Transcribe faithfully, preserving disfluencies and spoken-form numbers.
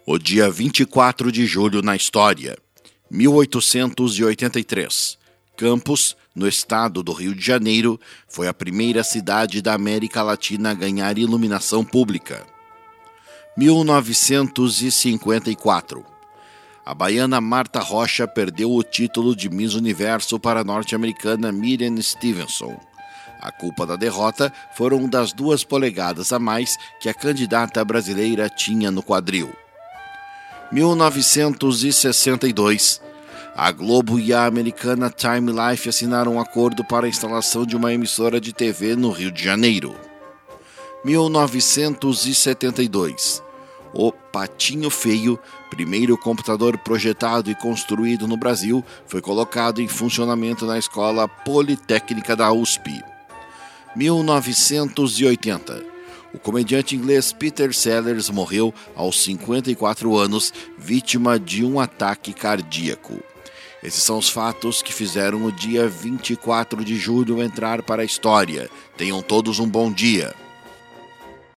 O dia vinte e quatro de julho na história. mil oitocentos e oitenta e três. Campos, no estado do Rio de Janeiro, foi a primeira cidade da América Latina a ganhar iluminação pública. mil novecentos e cinquenta e quatro. A baiana Marta Rocha perdeu o título de Miss Universo para a norte-americana Miriam Stevenson. A culpa da derrota foram das duas polegadas a mais que a candidata brasileira tinha no quadril. mil novecentos e sessenta e dois. A Globo e a americana Time Life assinaram um acordo para a instalação de uma emissora de T V no Rio de Janeiro. mil novecentos e setenta e dois. O Patinho Feio, primeiro computador projetado e construído no Brasil, foi colocado em funcionamento na Escola Politécnica da U S P. mil novecentos e oitenta. O comediante inglês Peter Sellers morreu aos cinquenta e quatro anos, vítima de um ataque cardíaco. Esses são os fatos que fizeram o dia vinte e quatro de julho entrar para a história. Tenham todos um bom dia.